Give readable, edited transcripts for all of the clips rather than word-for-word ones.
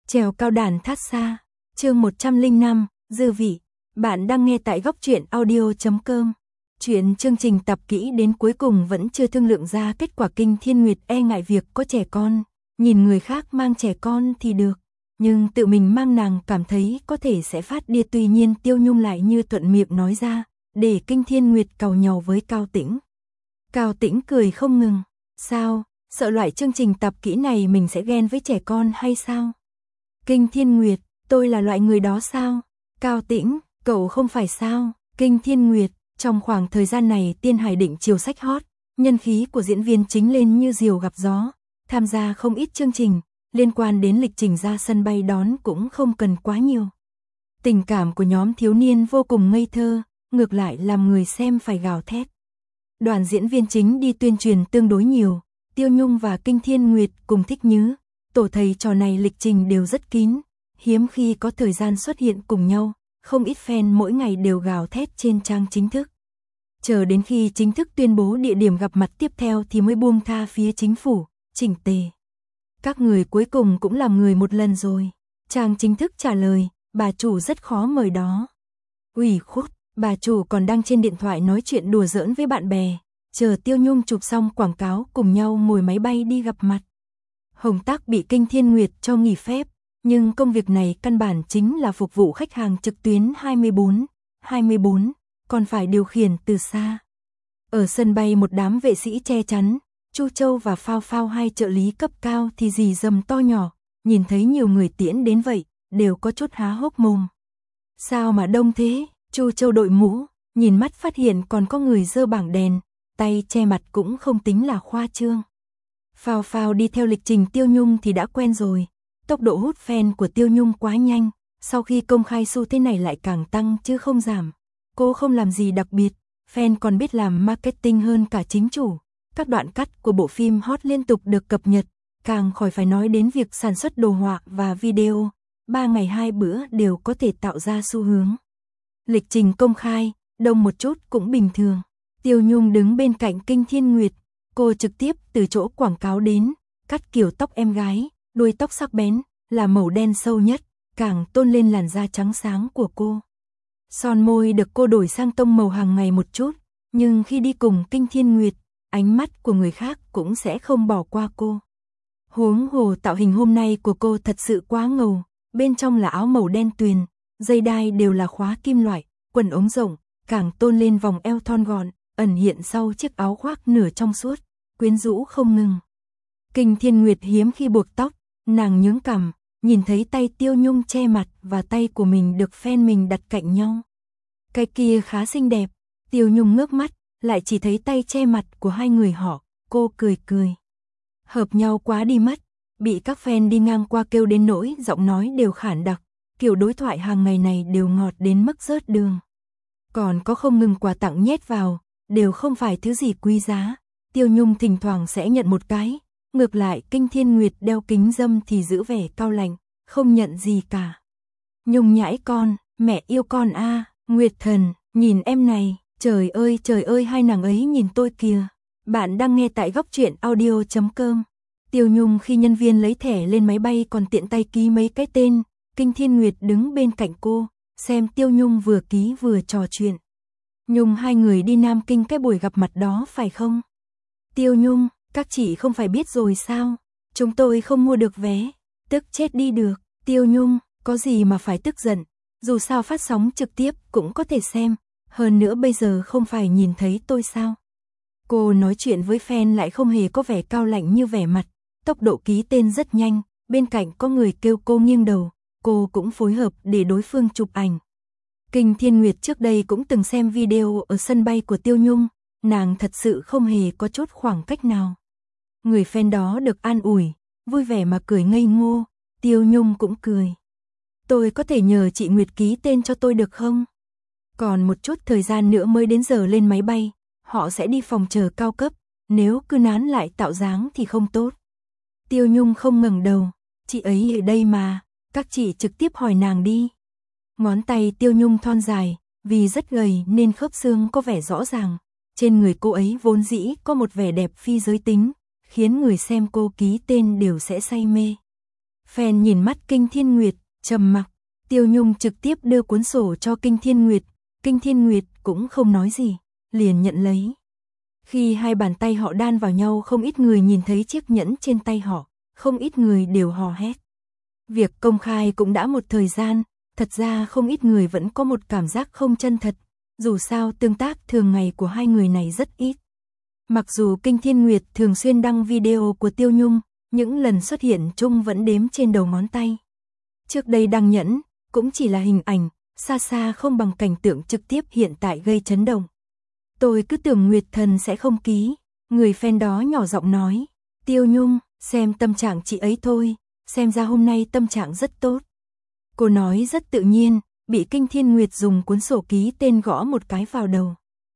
Trèo cao đàn thát xa, chương 105, dư vị. Bạn đang nghe tại góc truyện audio.com. Chuyện chương trình tập kỹ đến cuối cùng vẫn chưa thương lượng ra kết quả. Kinh Thiên Nguyệt e ngại việc có trẻ con, nhìn người khác mang trẻ con thì được, nhưng tự mình mang nàng cảm thấy có thể sẽ phát điên. Tuy nhiên Tiêu Nhung lại như thuận miệng nói ra, để Kinh Thiên Nguyệt càu nhàu với Cao Tĩnh. Cao Tĩnh cười không ngừng, sao, sợ loại chương trình tập kỹ này mình sẽ ghen với trẻ con hay sao? Kinh Thiên Nguyệt, tôi là loại người đó sao? Cao Tĩnh, cậu không phải sao? Kinh Thiên Nguyệt, trong khoảng thời gian này Tiên Hải Định chiều sách hot, nhân khí của diễn viên chính lên như diều gặp gió, tham gia không ít chương trình, liên quan đến lịch trình ra sân bay đón cũng không cần quá nhiều. Tình cảm của nhóm thiếu niên vô cùng ngây thơ, ngược lại làm người xem phải gào thét. Đoàn diễn viên chính đi tuyên truyền tương đối nhiều, Tiêu Nhung và Kinh Thiên Nguyệt cùng Thích Nhứ, tổ thầy trò này lịch trình đều rất kín, hiếm khi có thời gian xuất hiện cùng nhau, không ít fan mỗi ngày đều gào thét trên trang chính thức. Chờ đến khi chính thức tuyên bố địa điểm gặp mặt tiếp theo thì mới buông tha phía chính phủ, chỉnh tề. Các người cuối cùng cũng làm người một lần rồi. Trang chính thức trả lời, bà chủ rất khó mời đó. Ủy khuất, bà chủ còn đang trên điện thoại nói chuyện đùa giỡn với bạn bè, chờ Tiêu Nhung chụp xong quảng cáo cùng nhau ngồi máy bay đi gặp mặt. Hồng Tác bị Kinh Thiên Nguyệt cho nghỉ phép, nhưng công việc này căn bản chính là phục vụ khách hàng trực tuyến 24/24, còn phải điều khiển từ xa. Ở sân bay một đám vệ sĩ che chắn, Chu Châu và Phao Phao hai trợ lý cấp cao thì rì rầm to nhỏ, nhìn thấy nhiều người tiễn đến vậy, đều có chút há hốc mồm. Sao mà đông thế? Chu Châu đội mũ, nhìn mắt phát hiện còn có người giơ bảng đèn, tay che mặt cũng không tính là khoa trương. Phao Phao đi theo lịch trình Tiêu Nhung thì đã quen rồi, tốc độ hút fan của Tiêu Nhung quá nhanh, sau khi công khai xu thế này lại càng tăng chứ không giảm. Cô không làm gì đặc biệt, fan còn biết làm marketing hơn cả chính chủ. Các đoạn cắt của bộ phim hot liên tục được cập nhật, càng khỏi phải nói đến việc sản xuất đồ họa và video, 3 ngày 2 bữa đều có thể tạo ra xu hướng. Lịch trình công khai, đông một chút cũng bình thường. Tiêu Nhung đứng bên cạnh Kinh Thiên Nguyệt, cô trực tiếp từ chỗ quảng cáo đến, cắt kiểu tóc em gái, đuôi tóc sắc bén, là màu đen sâu nhất, càng tôn lên làn da trắng sáng của cô. Son môi được cô đổi sang tông màu hàng ngày một chút, nhưng khi đi cùng Kinh Thiên Nguyệt, ánh mắt của người khác cũng sẽ không bỏ qua cô. Huống hồ tạo hình hôm nay của cô thật sự quá ngầu, bên trong là áo màu đen tuyền, dây đai đều là khóa kim loại, quần ống rộng, càng tôn lên vòng eo thon gọn, ẩn hiện sau chiếc áo khoác nửa trong suốt, quyến rũ không ngừng. Kinh Thiên Nguyệt hiếm khi buộc tóc, nàng nhướng cằm, nhìn thấy tay Tiêu Nhung che mặt và tay của mình được fan mình đặt cạnh nhau. Cái kia khá xinh đẹp, Tiêu Nhung ngước mắt, lại chỉ thấy tay che mặt của hai người họ, cô cười cười. Hợp nhau quá đi mất, bị các fan đi ngang qua kêu đến nỗi giọng nói đều khản đặc, kiểu đối thoại hàng ngày này đều ngọt đến mức rớt đường. Còn có không ngừng quà tặng nhét vào, đều không phải thứ gì quý giá, Tiêu Nhung thỉnh thoảng sẽ nhận một cái, ngược lại Kinh Thiên Nguyệt đeo kính râm thì giữ vẻ cao lạnh, không nhận gì cả. Nhung nhãi con, mẹ yêu con a, Nguyệt Thần, nhìn em này, trời ơi hai nàng ấy nhìn tôi kìa. Bạn đang nghe tại góc truyện audio.com. Tiêu Nhung khi nhân viên lấy thẻ lên máy bay còn tiện tay ký mấy cái tên, Kinh Thiên Nguyệt đứng bên cạnh cô, xem Tiêu Nhung vừa ký vừa trò chuyện. Nhung hai người đi Nam Kinh cái buổi gặp mặt đó phải không? Tiêu Nhung, các chị không phải biết rồi sao? Chúng tôi không mua được vé, tức chết đi được. Tiêu Nhung, có gì mà phải tức giận, dù sao phát sóng trực tiếp cũng có thể xem, hơn nữa bây giờ không phải nhìn thấy tôi sao? Cô nói chuyện với fan lại không hề có vẻ cao lạnh như vẻ mặt, tốc độ ký tên rất nhanh, bên cạnh có người kêu cô nghiêng đầu, cô cũng phối hợp để đối phương chụp ảnh. Kinh Thiên Nguyệt trước đây cũng từng xem video ở sân bay của Tiêu Nhung, nàng thật sự không hề có chút khoảng cách nào. Người fan đó được an ủi, vui vẻ mà cười ngây ngô, Tiêu Nhung cũng cười. Tôi có thể nhờ chị Nguyệt ký tên cho tôi được không? Còn một chút thời gian nữa mới đến giờ lên máy bay, họ sẽ đi phòng chờ cao cấp, nếu cứ nán lại tạo dáng thì không tốt. Tiêu Nhung không ngẩng đầu, chị ấy ở đây mà, các chị trực tiếp hỏi nàng đi. Ngón tay Tiêu Nhung thon dài, vì rất gầy nên khớp xương có vẻ rõ ràng, trên người cô ấy vốn dĩ có một vẻ đẹp phi giới tính, khiến người xem cô ký tên đều sẽ say mê. Fan nhìn mắt Kinh Thiên Nguyệt, trầm mặc. Tiêu Nhung trực tiếp đưa cuốn sổ cho Kinh Thiên Nguyệt. Kinh Thiên Nguyệt cũng không nói gì, liền nhận lấy. Khi hai bàn tay họ đan vào nhau, không ít người nhìn thấy chiếc nhẫn trên tay họ, không ít người đều hò hét. Việc công khai cũng đã một thời gian, thật ra không ít người vẫn có một cảm giác không chân thật, dù sao tương tác thường ngày của hai người này rất ít. Mặc dù Kinh Thiên Nguyệt thường xuyên đăng video của Tiêu Nhung, những lần xuất hiện chung vẫn đếm trên đầu ngón tay. Trước đây đăng nhẫn, cũng chỉ là hình ảnh, xa xa không bằng cảnh tượng trực tiếp hiện tại gây chấn động. Tôi cứ tưởng Nguyệt Thần sẽ không ký, người fan đó nhỏ giọng nói. Tiêu Nhung, xem tâm trạng chị ấy thôi, xem ra hôm nay tâm trạng rất tốt. Cô nói rất tự nhiên, bị Kinh Thiên Nguyệt dùng cuốn sổ ký tên gõ một cái vào đầu.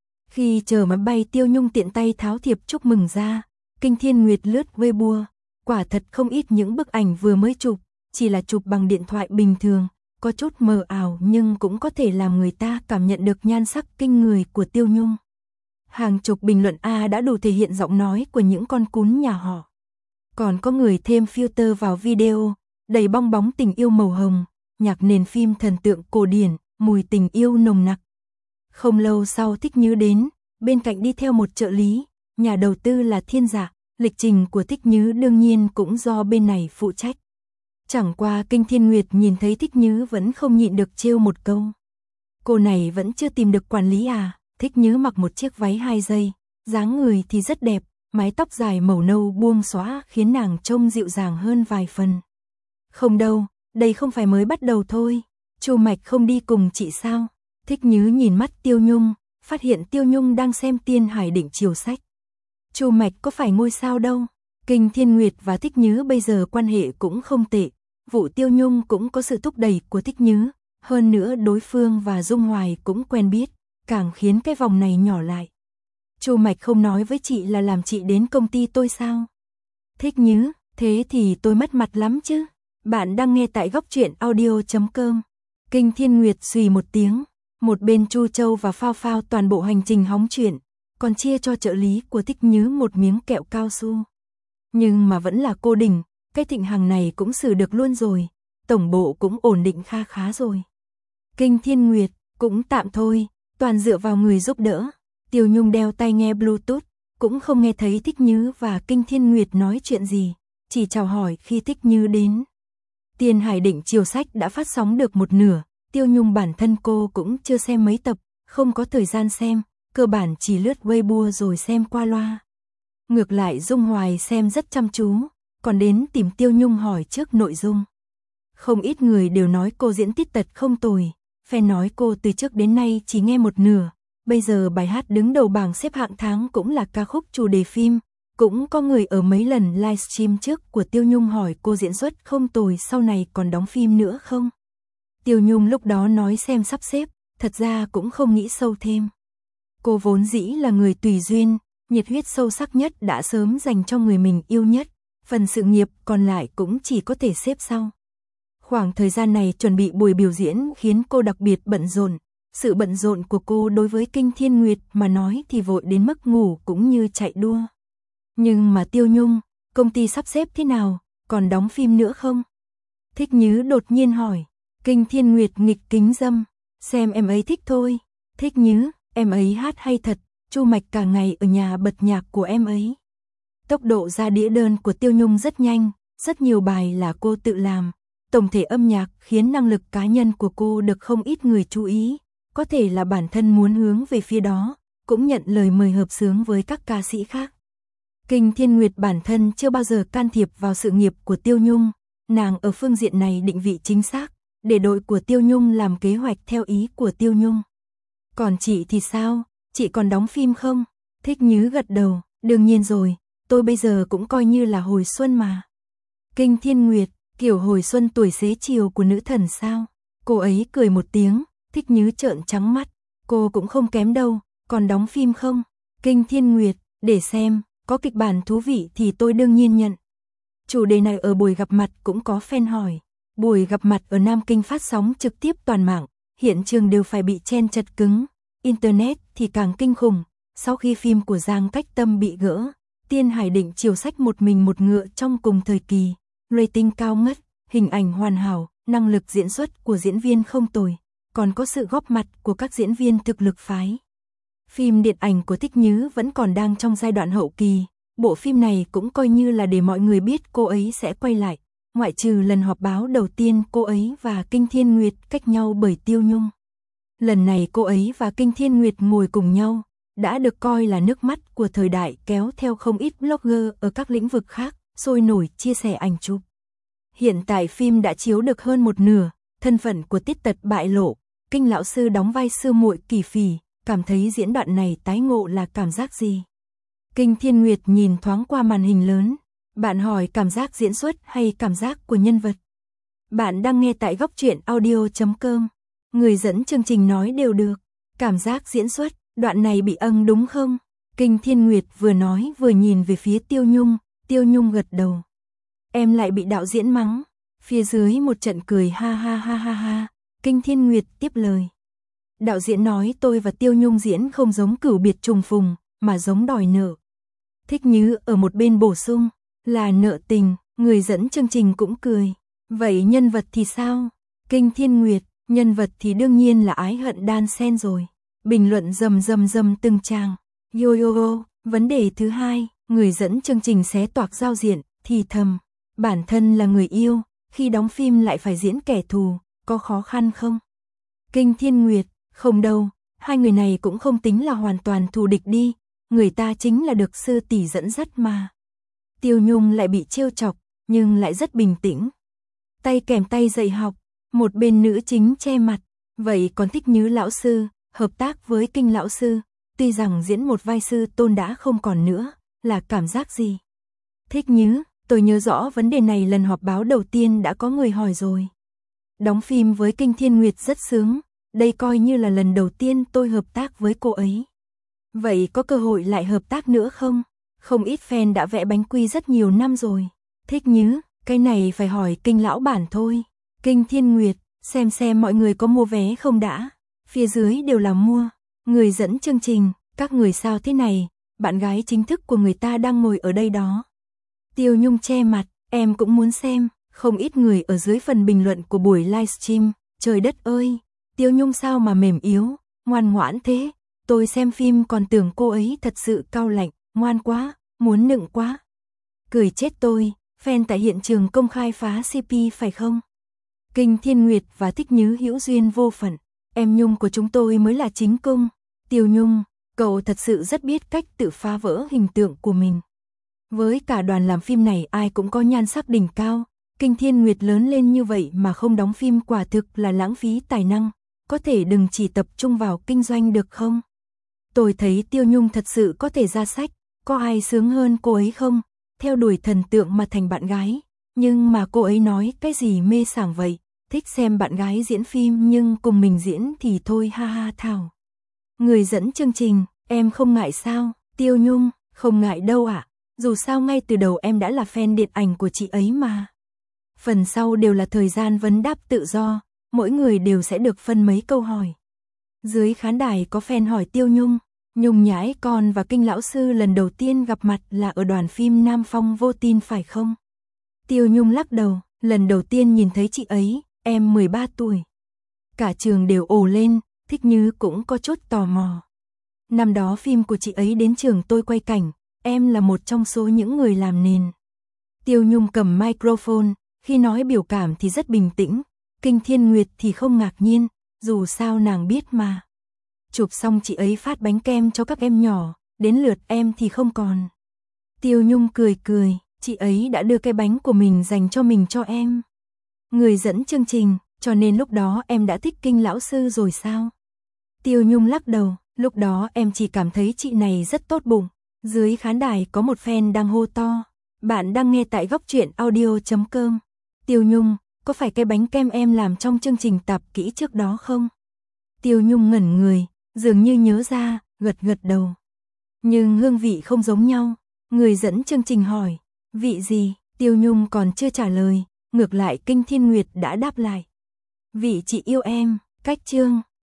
Khi chờ máy bay, Tiêu Nhung tiện tay tháo thiệp chúc mừng ra. Kinh Thiên Nguyệt lướt Weibo, quả thật không ít những bức ảnh vừa mới chụp, chỉ là chụp bằng điện thoại bình thường, có chút mờ ảo nhưng cũng có thể làm người ta cảm nhận được nhan sắc kinh người của Tiêu Nhung. Hàng chục bình luận đã đủ thể hiện giọng nói của những con cún nhà họ. Còn có người thêm filter vào video, đầy bong bóng tình yêu màu hồng, nhạc nền phim thần tượng cổ điển, mùi tình yêu nồng nặc. Không lâu sau Thích Như đến, bên cạnh đi theo một trợ lý, nhà đầu tư là Thiên Dạ, lịch trình của Thích Như đương nhiên cũng do bên này phụ trách. Chẳng qua Kinh Thiên Nguyệt nhìn thấy Thích Như vẫn không nhịn được trêu một câu. Cô này vẫn chưa tìm được quản lý à? Thích Như mặc một chiếc váy 2 giây, dáng người thì rất đẹp, mái tóc dài màu nâu buông xõa khiến nàng trông dịu dàng hơn vài phần. Không đâu, đây không phải mới bắt đầu thôi. Chu Mạch không đi cùng chị sao? Thích Như nhìn mắt Tiêu Nhung, phát hiện Tiêu Nhung đang xem Tiên Hải Định Triều sách. Chu Mạch có phải ngôi sao đâu. Kinh Thiên Nguyệt và Thích Như bây giờ quan hệ cũng không tệ. Vụ Tiêu Nhung cũng có sự thúc đẩy của Thích Như, hơn nữa đối phương và Dung Hoài cũng quen biết, càng khiến cái vòng này nhỏ lại. Chu Mạch không nói với chị là làm chị đến công ty tôi sao? Thích Như, thế thì tôi mất mặt lắm chứ. Bạn đang nghe tại góc truyện audio.com. Kinh Thiên Nguyệt xùy một tiếng, một bên Chu Châu và Phao Phao toàn bộ hành trình hóng chuyện, còn chia cho trợ lý của Thích Như một miếng kẹo cao su. Nhưng mà vẫn là cô đỉnh, cái thịnh hàng này cũng xử được luôn rồi, tổng bộ cũng ổn định kha khá rồi. Kinh Thiên Nguyệt, cũng tạm thôi, toàn dựa vào người giúp đỡ. Tiêu Nhung đeo tai nghe Bluetooth, cũng không nghe thấy Thích Như và Kinh Thiên Nguyệt nói chuyện gì, chỉ chào hỏi khi Thích Như đến. Tiên Hải Định Triều sách đã phát sóng được một nửa, Tiêu Nhung bản thân cô cũng chưa xem mấy tập, không có thời gian xem, cơ bản chỉ lướt Weibo rồi xem qua loa. Ngược lại Dung Hoài xem rất chăm chú, còn đến tìm Tiêu Nhung hỏi trước nội dung. Không ít người đều nói cô diễn tít tật không tồi, fan nói cô từ trước đến nay chỉ nghe một nửa, bây giờ bài hát đứng đầu bảng xếp hạng tháng cũng là ca khúc chủ đề phim. Cũng có người ở mấy lần livestream trước của Tiêu Nhung hỏi cô diễn xuất không tồi, sau này còn đóng phim nữa không? Tiêu Nhung lúc đó nói xem sắp xếp, thật ra cũng không nghĩ sâu thêm. Cô vốn dĩ là người tùy duyên, nhiệt huyết sâu sắc nhất đã sớm dành cho người mình yêu nhất, phần sự nghiệp còn lại cũng chỉ có thể xếp sau. Khoảng thời gian này chuẩn bị buổi biểu diễn khiến cô đặc biệt bận rộn, sự bận rộn của cô đối với Kinh Thiên Nguyệt mà nói thì vội đến mức ngủ cũng như chạy đua. Nhưng mà Tiêu Nhung, công ty sắp xếp thế nào, còn đóng phim nữa không? Thích Như đột nhiên hỏi. Kinh Thiên Nguyệt nghịch kính dâm, xem em ấy thích thôi. Thích Như, em ấy hát hay thật, Chu Mạch cả ngày ở nhà bật nhạc của em ấy. Tốc độ ra đĩa đơn của Tiêu Nhung rất nhanh, rất nhiều bài là cô tự làm. Tổng thể âm nhạc khiến năng lực cá nhân của cô được không ít người chú ý, có thể là bản thân muốn hướng về phía đó, cũng nhận lời mời hợp xướng với các ca sĩ khác. Kinh Thiên Nguyệt bản thân chưa bao giờ can thiệp vào sự nghiệp của Tiêu Nhung, nàng ở phương diện này định vị chính xác, để đội của Tiêu Nhung làm kế hoạch theo ý của Tiêu Nhung. Còn chị thì sao, chị còn đóng phim không? Thích Như gật đầu, đương nhiên rồi, tôi bây giờ cũng coi như là hồi xuân mà. Kinh Thiên Nguyệt, kiểu hồi xuân tuổi xế chiều của nữ thần sao? Cô ấy cười một tiếng, Thích Như trợn trắng mắt, cô cũng không kém đâu, còn đóng phim không? Kinh Thiên Nguyệt, để xem. Có kịch bản thú vị thì tôi đương nhiên nhận. Chủ đề này ở buổi gặp mặt cũng có fan hỏi. Buổi gặp mặt ở Nam Kinh phát sóng trực tiếp toàn mạng, hiện trường đều phải bị chen chật cứng. Internet thì càng kinh khủng. Sau khi phim của Giang Cách Tâm bị gỡ, Tiên Hải Định Triều sách một mình một ngựa trong cùng thời kỳ, rating cao ngất, hình ảnh hoàn hảo, năng lực diễn xuất của diễn viên không tồi, còn có sự góp mặt của các diễn viên thực lực phái. Phim điện ảnh của Thích Nhứ vẫn còn đang trong giai đoạn hậu kỳ, bộ phim này cũng coi như là để mọi người biết cô ấy sẽ quay lại, ngoại trừ lần họp báo đầu tiên cô ấy và Kinh Thiên Nguyệt cách nhau bởi Tiêu Nhung. Lần này cô ấy và Kinh Thiên Nguyệt ngồi cùng nhau, đã được coi là nước mắt của thời đại, kéo theo không ít blogger ở các lĩnh vực khác, sôi nổi chia sẻ ảnh chụp. Hiện tại phim đã chiếu được hơn một nửa, thân phận của Tiết Tật bại lộ, Kinh lão sư đóng vai sư muội Kỳ Phỉ, cảm thấy diễn đoạn này tái ngộ là cảm giác gì? Kinh Thiên Nguyệt nhìn thoáng qua màn hình lớn, bạn hỏi cảm giác diễn xuất hay cảm giác của nhân vật? Bạn đang nghe tại góc truyện audio.com, người dẫn chương trình nói đều được, cảm giác diễn xuất, đoạn này bị đúng không? Kinh Thiên Nguyệt vừa nói vừa nhìn về phía Tiêu Nhung gật đầu. Em lại bị đạo diễn mắng, phía dưới một trận cười ha ha ha ha ha, Kinh Thiên Nguyệt tiếp lời. Đạo diễn nói tôi và Tiêu Nhung diễn không giống cửu biệt trùng phùng, mà giống đòi nợ. Thích Nhứ ở một bên bổ sung, là nợ tình, người dẫn chương trình cũng cười. Vậy nhân vật thì sao? Kinh Thiên Nguyệt, nhân vật thì đương nhiên là ái hận đan xen rồi. Bình luận rầm từng trang. Yo, vấn đề thứ hai, người dẫn chương trình xé toạc giao diện, thì thầm. Bản thân là người yêu, khi đóng phim lại phải diễn kẻ thù, có khó khăn không? Kinh Thiên Nguyệt, không đâu, hai người này cũng không tính là hoàn toàn thù địch đi, người ta chính là được sư tỷ dẫn dắt mà. Tiêu Nhung lại bị trêu chọc, nhưng lại rất bình tĩnh. Tay kèm tay dạy học, một bên nữ chính che mặt, vậy còn Thích Nhứ lão sư, hợp tác với Kinh lão sư, tuy rằng diễn một vai sư tôn đã không còn nữa, là cảm giác gì? Thích Nhứ, tôi nhớ rõ vấn đề này lần họp báo đầu tiên đã có người hỏi rồi. Đóng phim với Kinh Thiên Nguyệt rất sướng, đây coi như là lần đầu tiên tôi hợp tác với cô ấy. Vậy có cơ hội lại hợp tác nữa không? Không ít fan đã vẽ bánh quy rất nhiều năm rồi. Thích Nhứ, cái này phải hỏi Kinh lão bản thôi. Kinh Thiên Nguyệt, xem mọi người có mua vé không đã. Phía dưới đều là mua. Người dẫn chương trình, các người sao thế này, bạn gái chính thức của người ta đang ngồi ở đây đó. Tiêu Nhung che mặt, em cũng muốn xem. Không ít người ở dưới phần bình luận của buổi livestream, trời đất ơi, Tiêu Nhung sao mà mềm yếu, ngoan ngoãn thế. Tôi xem phim còn tưởng cô ấy thật sự cao lạnh, ngoan quá, muốn nựng quá. Cười chết tôi, fan tại hiện trường công khai phá CP phải không? Kinh Thiên Nguyệt và Thích Nhứ hữu duyên vô phận, em Nhung của chúng tôi mới là chính cung. Tiêu Nhung, cậu thật sự rất biết cách tự phá vỡ hình tượng của mình. Với cả đoàn làm phim này ai cũng có nhan sắc đỉnh cao, Kinh Thiên Nguyệt lớn lên như vậy mà không đóng phim quả thực là lãng phí tài năng, có thể đừng chỉ tập trung vào kinh doanh được không? Tôi thấy Tiêu Nhung thật sự có thể ra sách, có ai sướng hơn cô ấy không? Theo đuổi thần tượng mà thành bạn gái, nhưng mà cô ấy nói cái gì mê sảng vậy, thích xem bạn gái diễn phim nhưng cùng mình diễn thì thôi ha ha thảo. Người dẫn chương trình, em không ngại sao? Tiêu Nhung, không ngại đâu ạ, dù sao ngay từ đầu em đã là fan điện ảnh của chị ấy mà. Phần sau đều là thời gian vấn đáp tự do, mỗi người đều sẽ được phân mấy câu hỏi. Dưới khán đài có fan hỏi Tiêu Nhung, Nhung nhãi con và Kinh lão sư lần đầu tiên gặp mặt là ở đoàn phim Nam Phong Vô Tin phải không? Tiêu Nhung lắc đầu, lần đầu tiên nhìn thấy chị ấy, em 13 tuổi. Cả trường đều ồ lên, Thích Nhứ cũng có chút tò mò. Năm đó phim của chị ấy đến trường tôi quay cảnh, em là một trong số những người làm nền. Tiêu Nhung cầm microphone, khi nói biểu cảm thì rất bình tĩnh, Kinh Thiên Nguyệt thì không ngạc nhiên, dù sao nàng biết mà. Chụp xong chị ấy phát bánh kem cho các em nhỏ, đến lượt em thì không còn. Tiêu Nhung cười, chị ấy đã đưa cái bánh của mình dành cho mình cho em. Người dẫn chương trình, cho nên lúc đó em đã thích Kinh lão sư rồi sao? Tiêu Nhung lắc đầu, lúc đó em chỉ cảm thấy chị này rất tốt bụng. Dưới khán đài có một fan đang hô to, bạn đang nghe tại góc truyện audio.com. Tiêu Nhung, có phải cái bánh kem em làm trong chương trình tạp kỹ trước đó không? Tiêu Nhung ngẩn người, dường như nhớ ra, gật đầu. Nhưng hương vị không giống nhau. Người dẫn chương trình hỏi, vị gì? Tiêu Nhung còn chưa trả lời, ngược lại Kinh Thiên Nguyệt đã đáp lại. Vị chị yêu em, cách chương.